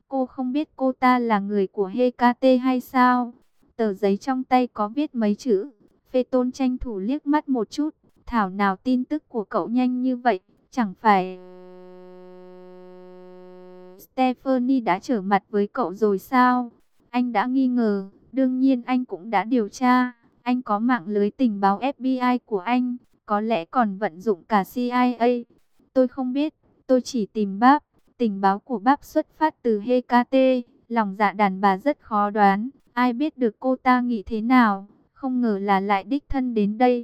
Cô không biết cô ta là người của Hecate hay sao? Tờ giấy trong tay có viết mấy chữ. Phê Tôn tranh thủ liếc mắt một chút. Thảo nào tin tức của cậu nhanh như vậy? Chẳng phải Stephanie đã trở mặt với cậu rồi sao? Anh đã nghi ngờ. Đương nhiên anh cũng đã điều tra. Anh có mạng lưới tình báo FBI của anh. Có lẽ còn vận dụng cả CIA. Tôi không biết. Tôi chỉ tìm Báp. Tình báo của Báp xuất phát từ Hecate. Lòng dạ đàn bà rất khó đoán. Ai biết được cô ta nghĩ thế nào. Không ngờ là lại đích thân đến đây.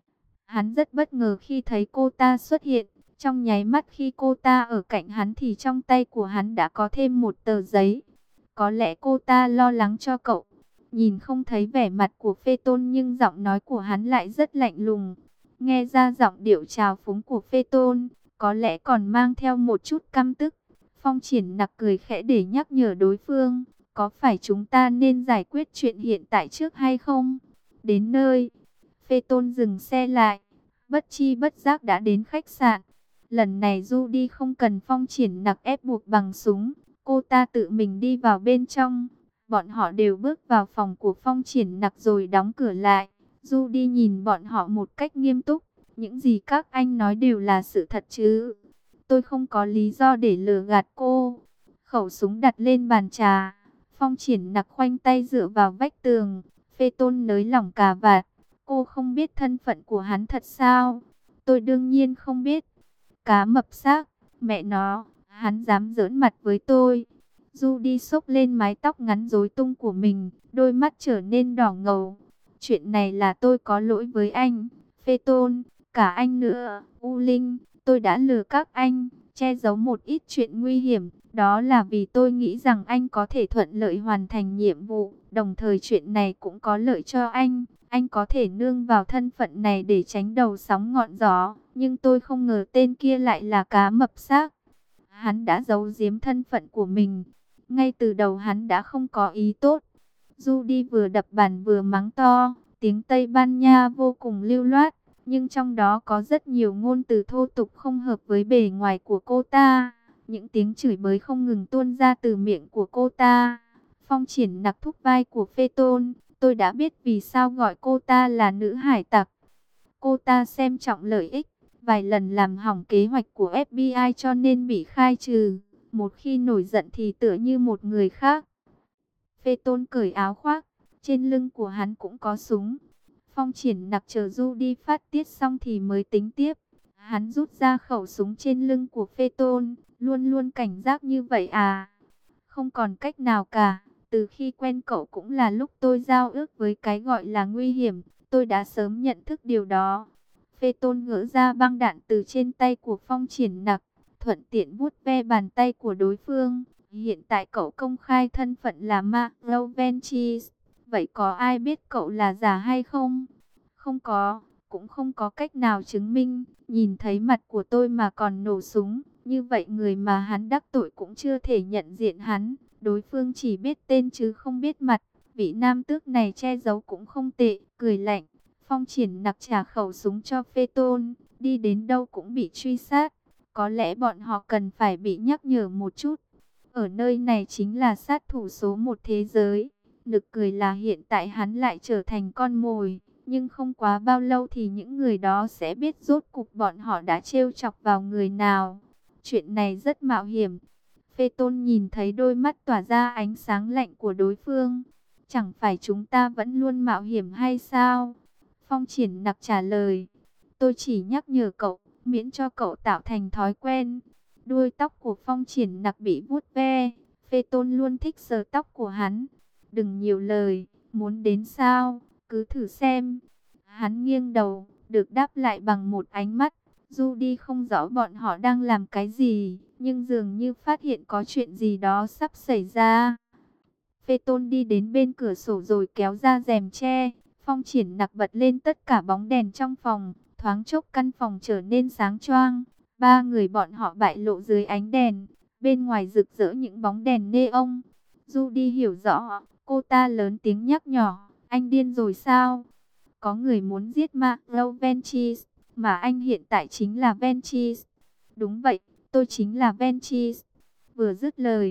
Hắn rất bất ngờ khi thấy cô ta xuất hiện. Trong nháy mắt khi cô ta ở cạnh hắn thì trong tay của hắn đã có thêm một tờ giấy. Có lẽ cô ta lo lắng cho cậu. Nhìn không thấy vẻ mặt của Phê Tôn nhưng giọng nói của hắn lại rất lạnh lùng. Nghe ra giọng điệu trào phúng của Phê Tôn, có lẽ còn mang theo một chút căm tức. Phong Triển Nặc cười khẽ để nhắc nhở đối phương. Có phải chúng ta nên giải quyết chuyện hiện tại trước hay không? Đến nơi, Phê Tôn dừng xe lại. Bất chi bất giác đã đến khách sạn. Lần này Judy không cần Phong Triển Nặc ép buộc bằng súng. Cô ta tự mình đi vào bên trong. Bọn họ đều bước vào phòng của Phong Triển Nặc rồi đóng cửa lại. Judy nhìn bọn họ một cách nghiêm túc. Những gì các anh nói đều là sự thật chứ? Tôi không có lý do để lừa gạt cô. Khẩu súng đặt lên bàn trà. Phong Triển Nặc khoanh tay dựa vào vách tường. Phê Tôn nới lỏng cà vạt. Cô không biết thân phận của hắn thật sao? Tôi đương nhiên không biết. Cá mập xác, mẹ nó, hắn dám giỡn mặt với tôi. Judy xốc lên mái tóc ngắn rối tung của mình, đôi mắt trở nên đỏ ngầu. Chuyện này là tôi có lỗi với anh, Phê Tôn, cả anh nữa, U Linh. Tôi đã lừa các anh, che giấu một ít chuyện nguy hiểm. Đó là vì tôi nghĩ rằng anh có thể thuận lợi hoàn thành nhiệm vụ. Đồng thời chuyện này cũng có lợi cho anh. Anh có thể nương vào thân phận này để tránh đầu sóng ngọn gió. Nhưng tôi không ngờ tên kia lại là cá mập xác. Hắn đã giấu giếm thân phận của mình. Ngay từ đầu hắn đã không có ý tốt. Judy vừa đập bàn vừa mắng to. Tiếng Tây Ban Nha vô cùng lưu loát. Nhưng trong đó có rất nhiều ngôn từ thô tục không hợp với bề ngoài của cô ta. Những tiếng chửi bới không ngừng tuôn ra từ miệng của cô ta. Phong Triển Nặc thúc vai của Phê Tôn. Tôi đã biết vì sao gọi cô ta là nữ hải tặc. Cô ta xem trọng lợi ích. Vài lần làm hỏng kế hoạch của FBI cho nên bị khai trừ. Một khi nổi giận thì tựa như một người khác. Phê Tôn cởi áo khoác. Trên lưng của hắn cũng có súng. Phong Triển Nặc chờ Judy phát tiết xong thì mới tính tiếp. Hắn rút ra khẩu súng trên lưng của Phê Tôn. Luôn luôn cảnh giác như vậy à? Không còn cách nào cả. Từ khi quen cậu cũng là lúc tôi giao ước với cái gọi là nguy hiểm. Tôi đã sớm nhận thức điều đó. Phê Tôn gỡ ra băng đạn từ trên tay của Phong Triển Nặc. Thuận tiện vuốt ve bàn tay của đối phương. Hiện tại cậu công khai thân phận là Marlowe Ventures. Vậy có ai biết cậu là giả hay không? Không có, cũng không có cách nào chứng minh. Nhìn thấy mặt của tôi mà còn nổ súng. Như vậy người mà hắn đắc tội cũng chưa thể nhận diện hắn. Đối phương chỉ biết tên chứ không biết mặt. Vị nam tước này che giấu cũng không tệ, cười lạnh. Phong Triển Nặc trả khẩu súng cho Phê Tôn. Đi đến đâu cũng bị truy sát. Có lẽ bọn họ cần phải bị nhắc nhở một chút. Ở nơi này chính là sát thủ số một thế giới. Nực cười là hiện tại hắn lại trở thành con mồi. Nhưng không quá bao lâu thì những người đó sẽ biết rốt cục bọn họ đã trêu chọc vào người nào. Chuyện này rất mạo hiểm. Phê Tôn nhìn thấy đôi mắt tỏa ra ánh sáng lạnh của đối phương. Chẳng phải chúng ta vẫn luôn mạo hiểm hay sao? Phong Triển Nặc trả lời. Tôi chỉ nhắc nhở cậu, miễn cho cậu tạo thành thói quen. Đuôi tóc của Phong Triển Nặc bị vuốt ve. Phê Tôn luôn thích sờ tóc của hắn. Đừng nhiều lời, muốn đến sao, cứ thử xem. Hắn nghiêng đầu, được đáp lại bằng một ánh mắt. Judy không rõ bọn họ đang làm cái gì, nhưng dường như phát hiện có chuyện gì đó sắp xảy ra. Phê Tôn đi đến bên cửa sổ rồi kéo ra rèm che. Phong Triển Nặc bật lên tất cả bóng đèn trong phòng. Thoáng chốc căn phòng trở nên sáng choang. Ba người bọn họ bại lộ dưới ánh đèn. Bên ngoài rực rỡ những bóng đèn neon. Judy hiểu rõ. Cô ta lớn tiếng nhắc nhỏ. Anh điên rồi sao? Có người muốn giết Marlowe Ventures. Mà anh hiện tại chính là Ventures. Đúng vậy, tôi chính là Ventures. Vừa dứt lời,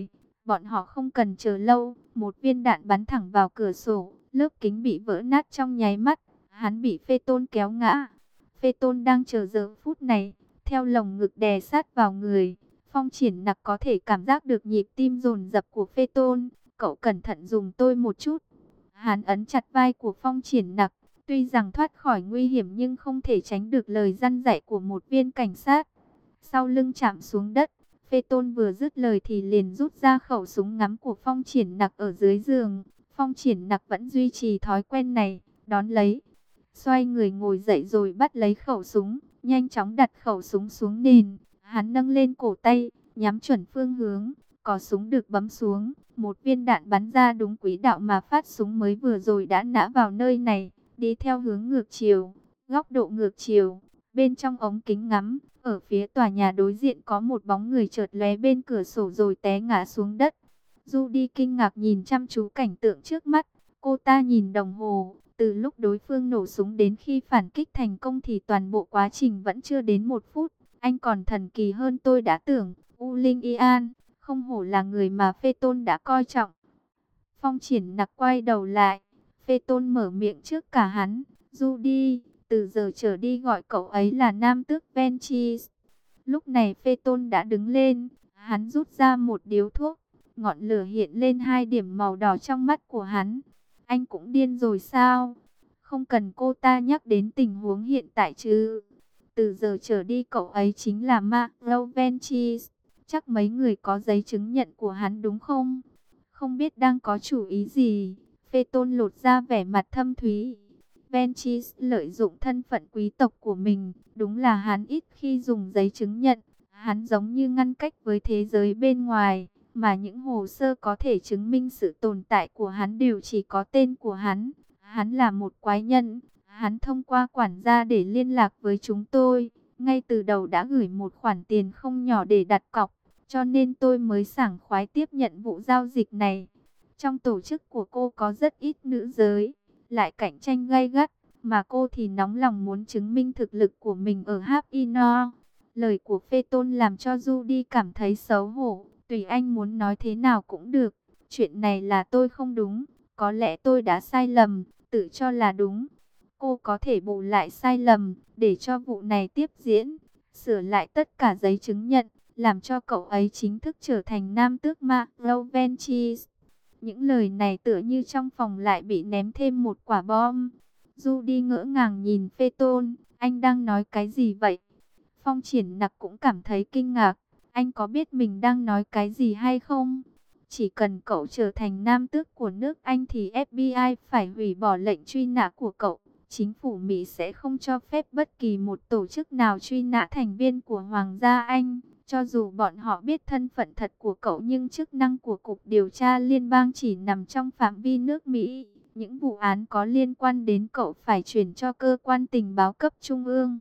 Bọn họ không cần chờ lâu, một viên đạn bắn thẳng vào cửa sổ, lớp kính bị vỡ nát trong nháy mắt, hắn bị Phê Tôn kéo ngã. Phê Tôn đang chờ giờ phút này, theo lồng ngực đè sát vào người. Phong Triển Nặc có thể cảm giác được nhịp tim dồn dập của Phê Tôn. Cậu cẩn thận dùng tôi một chút. Hắn ấn chặt vai của Phong Triển Nặc. Tuy rằng thoát khỏi nguy hiểm nhưng không thể tránh được lời răn dạy của một viên cảnh sát. Sau lưng chạm xuống đất, Phê Tôn vừa dứt lời thì liền rút ra khẩu súng ngắm của Phong Triển Nặc ở dưới giường. Phong Triển Nặc vẫn duy trì thói quen này, đón lấy. Xoay người ngồi dậy rồi bắt lấy khẩu súng, nhanh chóng đặt khẩu súng xuống nền. Hắn nâng lên cổ tay, nhắm chuẩn phương hướng, cò súng được bấm xuống. Một viên đạn bắn ra đúng quỹ đạo mà phát súng mới vừa rồi đã nã vào nơi này, đi theo hướng ngược chiều, góc độ ngược chiều. Bên trong ống kính ngắm, ở phía tòa nhà đối diện có một bóng người chợt lóe bên cửa sổ rồi té ngã xuống đất. Judy kinh ngạc nhìn chăm chú cảnh tượng trước mắt, cô ta nhìn đồng hồ. Từ lúc đối phương nổ súng đến khi phản kích thành công thì toàn bộ quá trình vẫn chưa đến 1 phút. Anh còn thần kỳ hơn tôi đã tưởng. U Linh Ian, không hổ là người mà Phê Tôn đã coi trọng. Phong Triển Nặc quay đầu lại. Phê Tôn mở miệng trước cả hắn. Judy, từ giờ trở đi gọi cậu ấy là Nam Tước Ventress. Lúc này Phê Tôn đã đứng lên. Hắn rút ra một điếu thuốc. Ngọn lửa hiện lên 2 điểm màu đỏ trong mắt của hắn. Anh cũng điên rồi sao? Không cần cô ta nhắc đến tình huống hiện tại chứ. Từ giờ trở đi cậu ấy chính là Mark Ventress. Chắc mấy người có giấy chứng nhận của hắn đúng không? Không biết đang có chủ ý gì. Phê Tôn lột ra vẻ mặt thâm thúy. Ventress lợi dụng thân phận quý tộc của mình. Đúng là hắn ít khi dùng giấy chứng nhận. Hắn giống như ngăn cách với thế giới bên ngoài. Mà những hồ sơ có thể chứng minh sự tồn tại của hắn đều chỉ có tên của hắn. Hắn là một quái nhân. Hắn thông qua quản gia để liên lạc với chúng tôi. Ngay từ đầu đã gửi một khoản tiền không nhỏ để đặt cọc. Cho nên tôi mới sảng khoái tiếp nhận vụ giao dịch này. Trong tổ chức của cô có rất ít nữ giới. Lại cạnh tranh gay gắt. Mà cô thì nóng lòng muốn chứng minh thực lực của mình ở Hapinor. Lời của Phê Tôn làm cho Judy cảm thấy xấu hổ. Tùy anh muốn nói thế nào cũng được. Chuyện này là tôi không đúng. Có lẽ tôi đã sai lầm, tự cho là đúng. Cô có thể bù lại sai lầm, để cho vụ này tiếp diễn. Sửa lại tất cả giấy chứng nhận, làm cho cậu ấy chính thức trở thành Nam Tước Mark Ventress. Những lời này tựa như trong phòng lại bị ném thêm một quả bom. Judy ngỡ ngàng nhìn Phê Tôn, anh đang nói cái gì vậy? Phong Triển Nặc cũng cảm thấy kinh ngạc. Anh có biết mình đang nói cái gì hay không? Chỉ cần cậu trở thành Nam Tước của nước Anh thì FBI phải hủy bỏ lệnh truy nã của cậu. Chính phủ Mỹ sẽ không cho phép bất kỳ một tổ chức nào truy nã thành viên của Hoàng gia Anh. Cho dù bọn họ biết thân phận thật của cậu nhưng chức năng của Cục Điều tra Liên bang chỉ nằm trong phạm vi nước Mỹ. Những vụ án có liên quan đến cậu phải chuyển cho cơ quan tình báo cấp trung ương.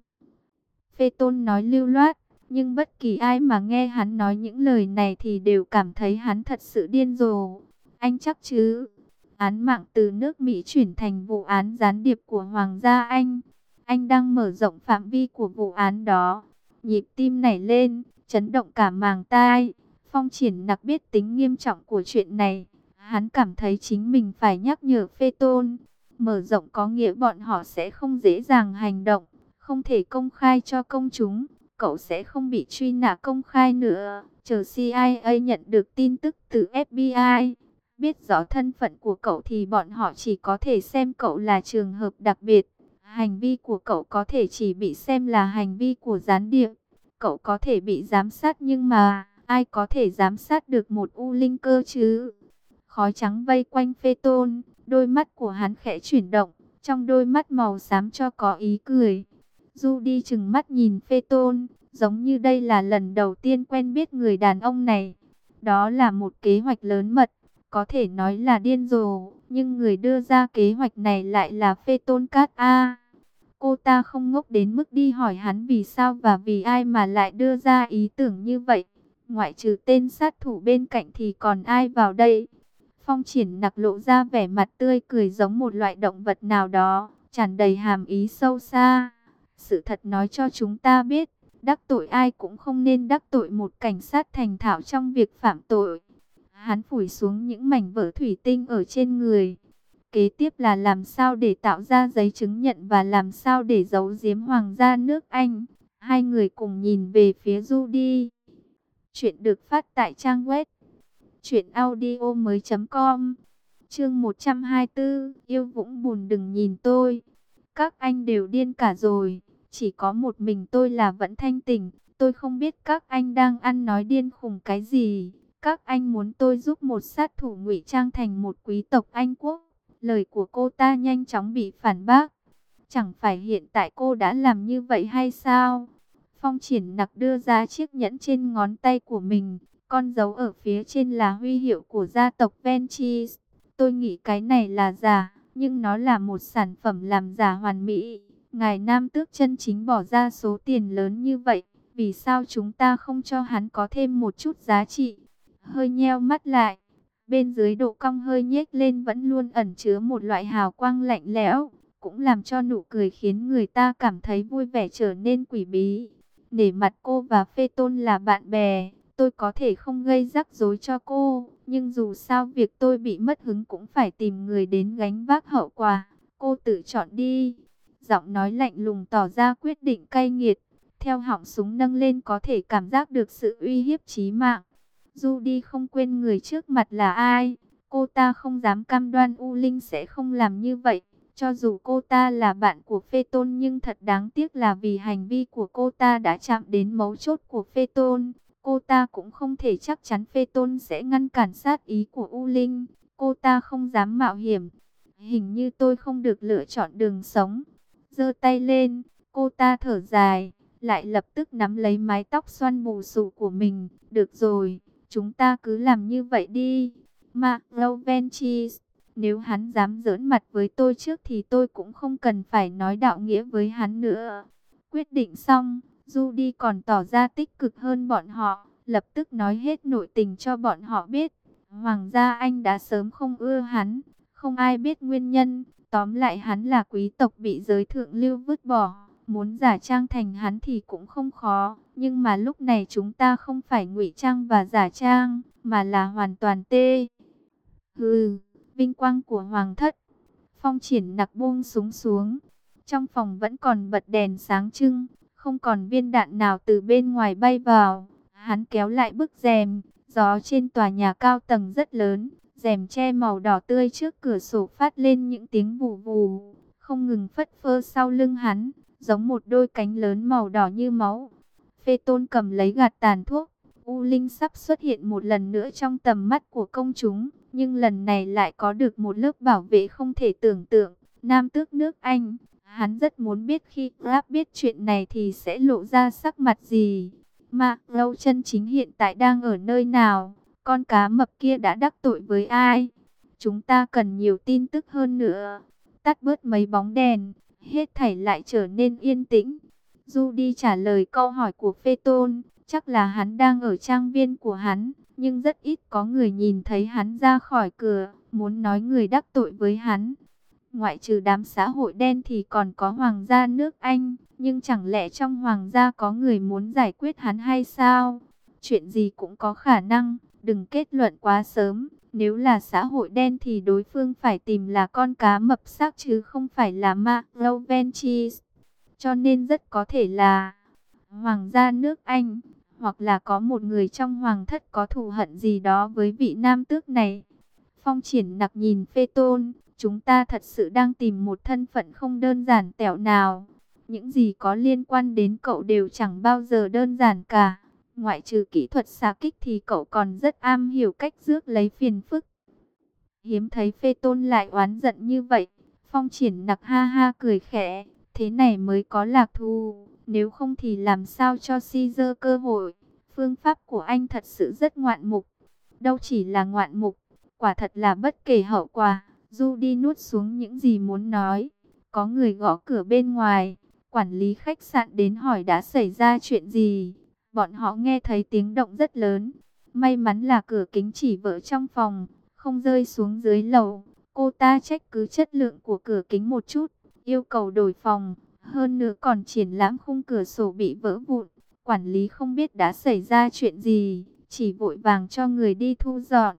Phê Tôn nói lưu loát. Nhưng bất kỳ ai mà nghe hắn nói những lời này thì đều cảm thấy hắn thật sự điên rồ. Anh chắc chứ? Án mạng từ nước Mỹ chuyển thành vụ án gián điệp của Hoàng gia Anh. Anh đang mở rộng phạm vi của vụ án đó. Nhịp tim nảy lên, chấn động cả màng tai. Phong Triển Nặc biết tính nghiêm trọng của chuyện này. Hắn cảm thấy chính mình phải nhắc nhở Phê Tôn. Mở rộng có nghĩa bọn họ sẽ không dễ dàng hành động, không thể công khai cho công chúng. Cậu sẽ không bị truy nã công khai nữa. Chờ CIA nhận được tin tức từ FBI, biết rõ thân phận của cậu thì bọn họ chỉ có thể xem cậu là trường hợp đặc biệt. Hành vi của cậu có thể chỉ bị xem là hành vi của gián điệp. Cậu có thể bị giám sát nhưng mà ai có thể giám sát được một U Linh cơ chứ? Khói trắng vây quanh Phê Tôn, đôi mắt của hắn khẽ chuyển động, trong đôi mắt màu xám cho có ý cười. Judy chừng mắt nhìn Phê Tôn, giống như đây là lần đầu tiên quen biết người đàn ông này. Đó là một kế hoạch lớn mật, có thể nói là điên rồ, nhưng người đưa ra kế hoạch này lại là Phê Tôn Cát A. Cô ta không ngốc đến mức đi hỏi hắn vì sao và vì ai mà lại đưa ra ý tưởng như vậy. Ngoại trừ tên sát thủ bên cạnh thì còn ai vào đây? Phong Triển Nặc lộ ra vẻ mặt tươi cười giống một loại động vật nào đó, tràn đầy hàm ý sâu xa. Sự thật nói cho chúng ta biết, đắc tội ai cũng không nên đắc tội một cảnh sát thành thạo trong việc phạm tội. Hắn phủi xuống những mảnh vỡ thủy tinh ở trên người. Kế tiếp là làm sao để tạo ra giấy chứng nhận và làm sao để giấu giếm hoàng gia nước Anh. Hai người cùng nhìn về phía Judy. Chuyện được phát tại trang web truyệnaudiomoi.com. Chương 124, yêu Vũng Bùn đừng nhìn tôi. Các anh đều điên cả rồi, chỉ có một mình tôi là vẫn thanh tỉnh. Tôi không biết các anh đang ăn nói điên khùng cái gì. Các anh muốn tôi giúp một sát thủ ngụy trang thành một quý tộc Anh quốc. Lời của cô ta nhanh chóng bị phản bác. Chẳng phải hiện tại cô đã làm như vậy hay sao? Phong Triển Nặc đưa ra chiếc nhẫn trên ngón tay của mình. Con dấu ở phía trên là huy hiệu của gia tộc Ventress. Tôi nghĩ cái này là giả, nhưng nó là một sản phẩm làm giả hoàn mỹ. Ngài Nam Tước chân chính bỏ ra số tiền lớn như vậy, vì sao chúng ta không cho hắn có thêm một chút giá trị? Hơi nheo mắt lại, bên dưới độ cong hơi nhếch lên vẫn luôn ẩn chứa một loại hào quang lạnh lẽo, cũng làm cho nụ cười khiến người ta cảm thấy vui vẻ trở nên quỷ bí. Nể mặt cô và Phê Tôn là bạn bè, tôi có thể không gây rắc rối cho cô, nhưng dù sao việc tôi bị mất hứng cũng phải tìm người đến gánh vác hậu quả. Cô tự chọn đi. Giọng nói lạnh lùng tỏ ra quyết định cay nghiệt. Theo họng súng nâng lên có thể cảm giác được sự uy hiếp chí mạng. Judy không quên người trước mặt là ai. Cô ta không dám cam đoan U Linh sẽ không làm như vậy. Cho dù cô ta là bạn của Phê Tôn nhưng thật đáng tiếc là vì hành vi của cô ta đã chạm đến mấu chốt của Phê Tôn. Cô ta cũng không thể chắc chắn Phê Tôn sẽ ngăn cản sát ý của U Linh. Cô ta không dám mạo hiểm. Hình như tôi không được lựa chọn đường sống. Giơ tay lên, cô ta thở dài, lại lập tức nắm lấy mái tóc xoăn bù xù của mình. Được rồi, chúng ta cứ làm như vậy đi. Mark Ventress, nếu hắn dám giỡn mặt với tôi trước thì tôi cũng không cần phải nói đạo nghĩa với hắn nữa. Quyết định xong, Judy còn tỏ ra tích cực hơn bọn họ, lập tức nói hết nội tình cho bọn họ biết. Hoàng gia Anh đã sớm không ưa hắn, không ai biết nguyên nhân. Tóm lại hắn là quý tộc bị giới thượng lưu vứt bỏ, muốn giả trang thành hắn thì cũng không khó. Nhưng mà lúc này chúng ta không phải ngụy trang và giả trang, mà là hoàn toàn tê. Hừ, vinh quang của hoàng thất. Phong Triển Nặc buông súng xuống. Trong phòng vẫn còn bật đèn sáng trưng, không còn viên đạn nào từ bên ngoài bay vào. Hắn kéo lại bức rèm, gió trên tòa nhà cao tầng rất lớn. Rèm che màu đỏ tươi trước cửa sổ phát lên những tiếng vù vù, không ngừng phất phơ sau lưng hắn, giống một đôi cánh lớn màu đỏ như máu. Phê Tôn cầm lấy gạt tàn thuốc. U Linh sắp xuất hiện một lần nữa trong tầm mắt của công chúng, nhưng lần này lại có được một lớp bảo vệ không thể tưởng tượng. Nam tước nước Anh, hắn rất muốn biết khi Grab biết chuyện này thì sẽ lộ ra sắc mặt gì. Mark Lâu chân chính hiện tại đang ở nơi nào? Con cá mập kia đã đắc tội với ai? Chúng ta cần nhiều tin tức hơn nữa. Tắt bớt mấy bóng đèn, hết thảy lại trở nên yên tĩnh. Judy trả lời câu hỏi của Phê Tôn, chắc là hắn đang ở trang viên của hắn, nhưng rất ít có người nhìn thấy hắn ra khỏi cửa, muốn nói người đắc tội với hắn. Ngoại trừ đám xã hội đen thì còn có hoàng gia nước Anh, nhưng chẳng lẽ trong hoàng gia có người muốn giải quyết hắn hay sao? Chuyện gì cũng có khả năng, đừng kết luận quá sớm. Nếu là xã hội đen thì đối phương phải tìm là con cá mập xác chứ không phải là Mark Ventress. Cho nên rất có thể là hoàng gia nước Anh, hoặc là có một người trong hoàng thất có thù hận gì đó với vị nam tước này. Phong Triển Nặc nhìn Phê Tôn, chúng ta thật sự đang tìm một thân phận không đơn giản tẹo nào. Những gì có liên quan đến cậu đều chẳng bao giờ đơn giản cả. Ngoại trừ kỹ thuật xạ kích thì cậu còn rất am hiểu cách rước lấy phiền phức. Hiếm thấy Phê Tôn lại oán giận như vậy. Phong Triển Nặc ha ha cười khẽ. Thế này mới có lạc thú. Nếu không thì làm sao cho Caesar cơ hội. Phương pháp của anh thật sự rất ngoạn mục. Đâu chỉ là ngoạn mục, quả thật là bất kể hậu quả. Judy nuốt xuống những gì muốn nói. Có người gõ cửa bên ngoài. Quản lý khách sạn đến hỏi đã xảy ra chuyện gì. Bọn họ nghe thấy tiếng động rất lớn. May mắn là cửa kính chỉ vỡ trong phòng, không rơi xuống dưới lầu. Cô ta trách cứ chất lượng của cửa kính một chút, yêu cầu đổi phòng. Hơn nữa còn triển lãm khung cửa sổ bị vỡ vụn. Quản lý không biết đã xảy ra chuyện gì, chỉ vội vàng cho người đi thu dọn.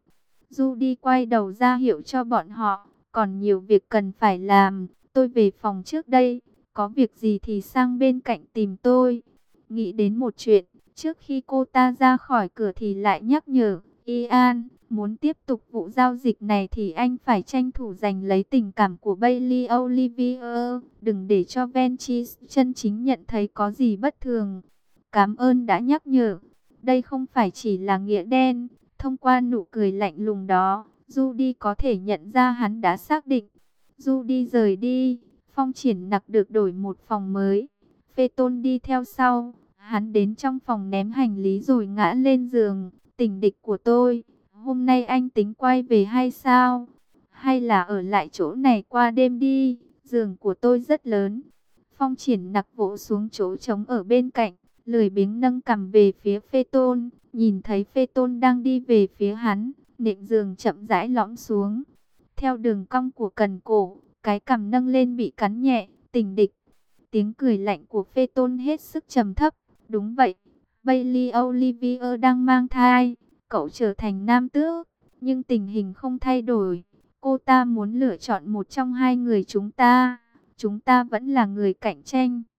Judy quay đầu ra hiệu cho bọn họ, còn nhiều việc cần phải làm, tôi về phòng trước đây, có việc gì thì sang bên cạnh tìm tôi. Nghĩ đến một chuyện, trước khi cô ta ra khỏi cửa thì lại nhắc nhở, Ian, muốn tiếp tục vụ giao dịch này thì anh phải tranh thủ giành lấy tình cảm của Bailey Olivier, đừng để cho Ventris chân chính nhận thấy có gì bất thường. Cảm ơn đã nhắc nhở, đây không phải chỉ là nghĩa đen. Thông qua nụ cười lạnh lùng đó, Judy có thể nhận ra hắn đã xác định. Judy rời đi, Phong Triển Nặc được đổi một phòng mới. Phê Tôn đi theo sau, hắn đến trong phòng ném hành lý rồi ngã lên giường. Tình địch của tôi, hôm nay anh tính quay về hay sao? Hay là ở lại chỗ này qua đêm đi, giường của tôi rất lớn. Phong Triển Nặc vỗ xuống chỗ trống ở bên cạnh, lười biếng nâng cằm về phía Phê Tôn. Nhìn thấy Phê Tôn đang đi về phía hắn, nệm giường chậm rãi lõm xuống. Theo đường cong của cần cổ, cái cằm nâng lên bị cắn nhẹ, tình địch. Tiếng cười lạnh của Phê Tôn hết sức trầm thấp. Đúng vậy, Bailey Olivier đang mang thai, cậu trở thành nam tước, nhưng tình hình không thay đổi. Cô ta muốn lựa chọn một trong hai người chúng ta vẫn là người cạnh tranh.